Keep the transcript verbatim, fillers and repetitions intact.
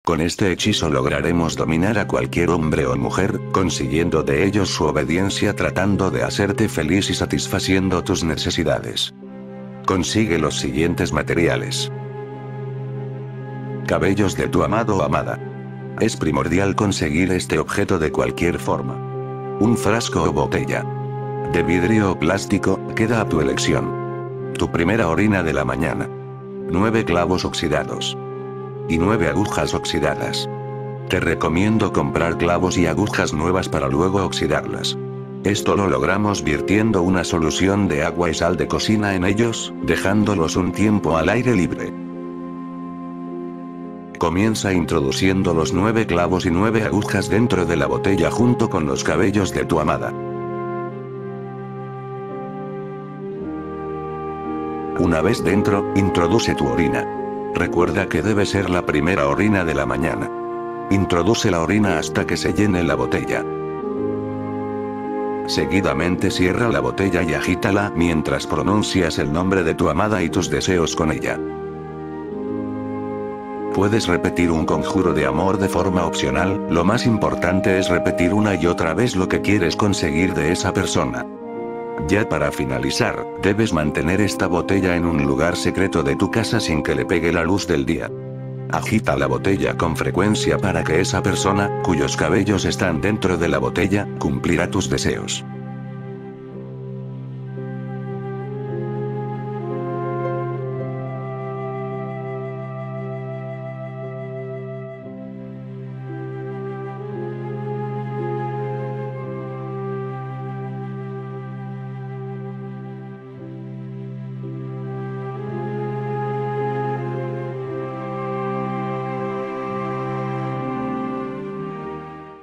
Con este hechizo lograremos dominar a cualquier hombre o mujer, consiguiendo de ellos su obediencia tratando de hacerte feliz y satisfaciendo tus necesidades. Consigue los siguientes materiales. Cabellos de tu amado o amada. Es primordial conseguir este objeto de cualquier forma. Un frasco o botella. De vidrio o plástico, queda a tu elección. Tu primera orina de la mañana. Nueve clavos oxidados. Y nueve agujas oxidadas. Te recomiendo comprar clavos y agujas nuevas para luego oxidarlas. Esto lo logramos virtiendo una solución de agua y sal de cocina en ellos, dejándolos un tiempo al aire libre. Comienza introduciendo los nueve clavos y nueve agujas dentro de la botella junto con los cabellos de tu amada. Una vez dentro, introduce tu orina. Recuerda que debe ser la primera orina de la mañana. Introduce la orina hasta que se llene la botella. Seguidamente cierra la botella y agítala mientras pronuncias el nombre de tu amada y tus deseos con ella. Puedes repetir un conjuro de amor de forma opcional, lo más importante es repetir una y otra vez lo que quieres conseguir de esa persona. Ya para finalizar, debes mantener esta botella en un lugar secreto de tu casa sin que le pegue la luz del día. Agita la botella con frecuencia para que esa persona, cuyos cabellos están dentro de la botella, cumplirá tus deseos.